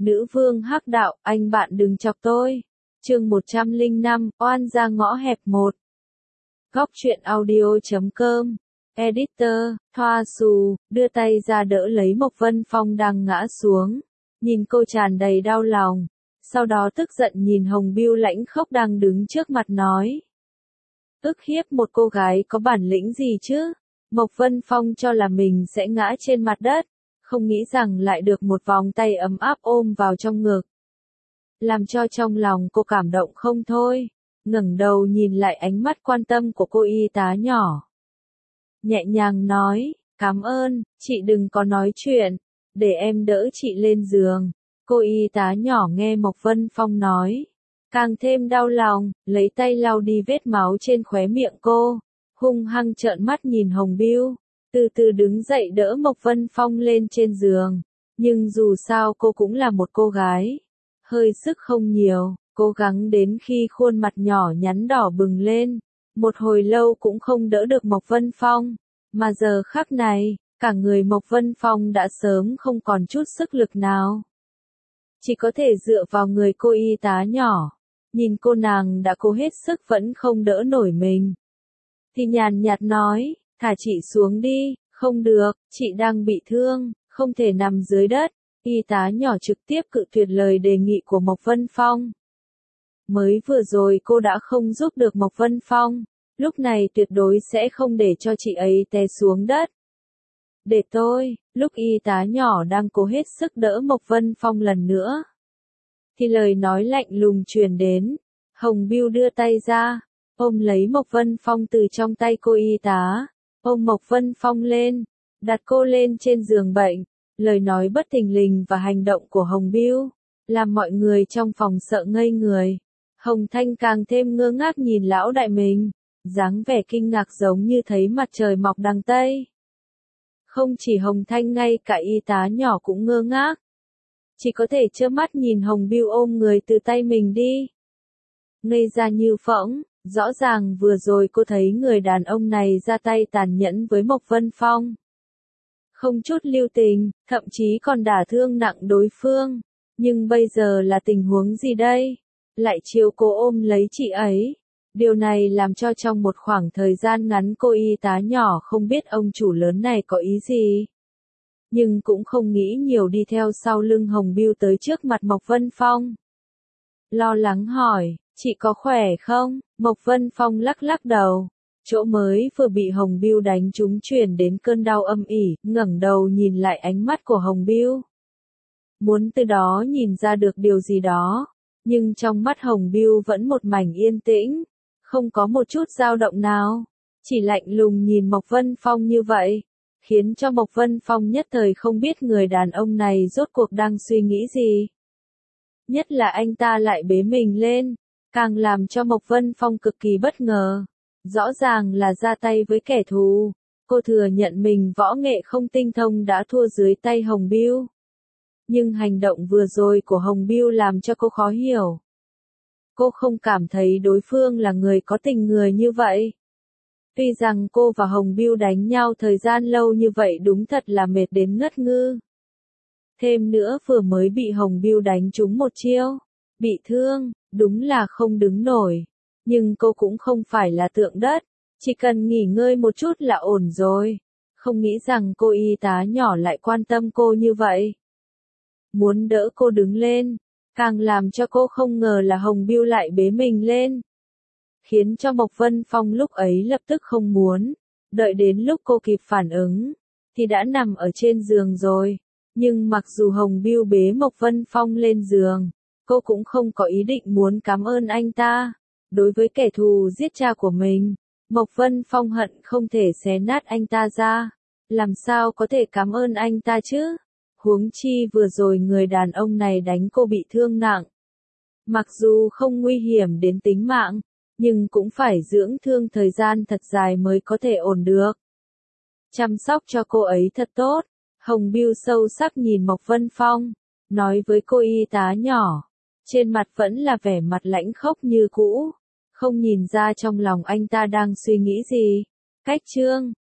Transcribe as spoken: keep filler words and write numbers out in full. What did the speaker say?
Nữ vương hắc đạo, anh bạn đừng chọc tôi. Chương một trăm lẻ năm, oan ra ngõ hẹp một. Góc truyện audio chấm com. Editor, Thoa Xù, đưa tay ra đỡ lấy Mộc Vân Phong đang ngã xuống. Nhìn cô tràn đầy đau lòng. Sau đó tức giận nhìn Hồng Bưu lãnh khốc đang đứng trước mặt nói. Ức hiếp một cô gái có bản lĩnh gì chứ? Mộc Vân Phong cho là mình sẽ ngã trên mặt đất. Không nghĩ rằng lại được một vòng tay ấm áp ôm vào trong ngực. Làm cho trong lòng cô cảm động không thôi. Ngẩng đầu nhìn lại ánh mắt quan tâm của cô y tá nhỏ. Nhẹ nhàng nói, cảm ơn, chị đừng có nói chuyện, để em đỡ chị lên giường. Cô y tá nhỏ nghe Mộc Vân Phong nói. Càng thêm đau lòng, lấy tay lau đi vết máu trên khóe miệng cô. Hung hăng trợn mắt nhìn Hồng Bưu. Từ từ đứng dậy đỡ Mộc Vân Phong lên trên giường. Nhưng dù sao cô cũng là một cô gái. Hơi sức không nhiều, cố gắng đến khi khuôn mặt nhỏ nhắn đỏ bừng lên. Một hồi lâu cũng không đỡ được Mộc Vân Phong. Mà giờ khắc này, cả người Mộc Vân Phong đã sớm không còn chút sức lực nào. Chỉ có thể dựa vào người cô y tá nhỏ. Nhìn cô nàng đã cố hết sức vẫn không đỡ nổi mình. Thì nhàn nhạt nói. Thả chị xuống đi, không được, chị đang bị thương, không thể nằm dưới đất. Y tá nhỏ trực tiếp cự tuyệt lời đề nghị của Mộc Vân Phong. Mới vừa rồi cô đã không giúp được Mộc Vân Phong, lúc này tuyệt đối sẽ không để cho chị ấy té xuống đất. Để tôi, lúc y tá nhỏ đang cố hết sức đỡ Mộc Vân Phong lần nữa. Thì lời nói lạnh lùng truyền đến, Hồng Bưu đưa tay ra, ôm lấy Mộc Vân Phong từ trong tay cô y tá. Ôm Mộc Vân Phong lên, đặt cô lên trên giường bệnh, lời nói bất thình lình và hành động của Hồng Bưu, làm mọi người trong phòng sợ ngây người. Hồng Thanh càng thêm ngơ ngác nhìn lão đại mình, dáng vẻ kinh ngạc giống như thấy mặt trời mọc đằng Tây. Không chỉ Hồng Thanh ngay cả y tá nhỏ cũng ngơ ngác. Chỉ có thể trơ mắt nhìn Hồng Bưu ôm người từ tay mình đi. Ngây ra như phỗng. Rõ ràng vừa rồi cô thấy người đàn ông này ra tay tàn nhẫn với Mộc Vân Phong. Không chút lưu tình, thậm chí còn đả thương nặng đối phương. Nhưng bây giờ là tình huống gì đây? Lại chiều cô ôm lấy chị ấy. Điều này làm cho trong một khoảng thời gian ngắn cô y tá nhỏ không biết ông chủ lớn này có ý gì. Nhưng cũng không nghĩ nhiều đi theo sau lưng Hồng Bưu tới trước mặt Mộc Vân Phong. Lo lắng hỏi. Chị có khỏe không? Mộc Vân Phong lắc lắc đầu. Chỗ mới vừa bị Hồng Bưu đánh trúng truyền đến cơn đau âm ỉ, ngẩng đầu nhìn lại ánh mắt của Hồng Bưu. Muốn từ đó nhìn ra được điều gì đó. Nhưng trong mắt Hồng Bưu vẫn một mảnh yên tĩnh. Không có một chút dao động nào. Chỉ lạnh lùng nhìn Mộc Vân Phong như vậy. Khiến cho Mộc Vân Phong nhất thời không biết người đàn ông này rốt cuộc đang suy nghĩ gì. Nhất là anh ta lại bế mình lên. Càng làm cho Mộc Vân Phong cực kỳ bất ngờ. Rõ ràng là ra tay với kẻ thù. Cô thừa nhận mình võ nghệ không tinh thông đã thua dưới tay Hồng Bưu. Nhưng hành động vừa rồi của Hồng Bưu làm cho cô khó hiểu. Cô không cảm thấy đối phương là người có tình người như vậy. Tuy rằng cô và Hồng Bưu đánh nhau thời gian lâu như vậy đúng thật là mệt đến ngất ngư. Thêm nữa vừa mới bị Hồng Bưu đánh trúng một chiêu. Bị thương. Đúng là không đứng nổi. Nhưng cô cũng không phải là tượng đất. Chỉ cần nghỉ ngơi một chút là ổn rồi. Không nghĩ rằng cô y tá nhỏ lại quan tâm cô như vậy. Muốn đỡ cô đứng lên. Càng làm cho cô không ngờ là Hồng Bưu lại bế mình lên. Khiến cho Mộc Vân Phong lúc ấy lập tức không muốn. Đợi đến lúc cô kịp phản ứng. Thì đã nằm ở trên giường rồi. Nhưng mặc dù Hồng Bưu bế Mộc Vân Phong lên giường. Cô cũng không có ý định muốn cảm ơn anh ta. Đối với kẻ thù giết cha của mình, Mộc Vân Phong hận không thể xé nát anh ta ra. Làm sao có thể cảm ơn anh ta chứ? Huống chi vừa rồi người đàn ông này đánh cô bị thương nặng. Mặc dù không nguy hiểm đến tính mạng, nhưng cũng phải dưỡng thương thời gian thật dài mới có thể ổn được. Chăm sóc cho cô ấy thật tốt. Hồng Bưu sâu sắc nhìn Mộc Vân Phong, nói với cô y tá nhỏ. Trên mặt vẫn là vẻ mặt lãnh khốc như cũ. Không nhìn ra trong lòng anh ta đang suy nghĩ gì. Cách chương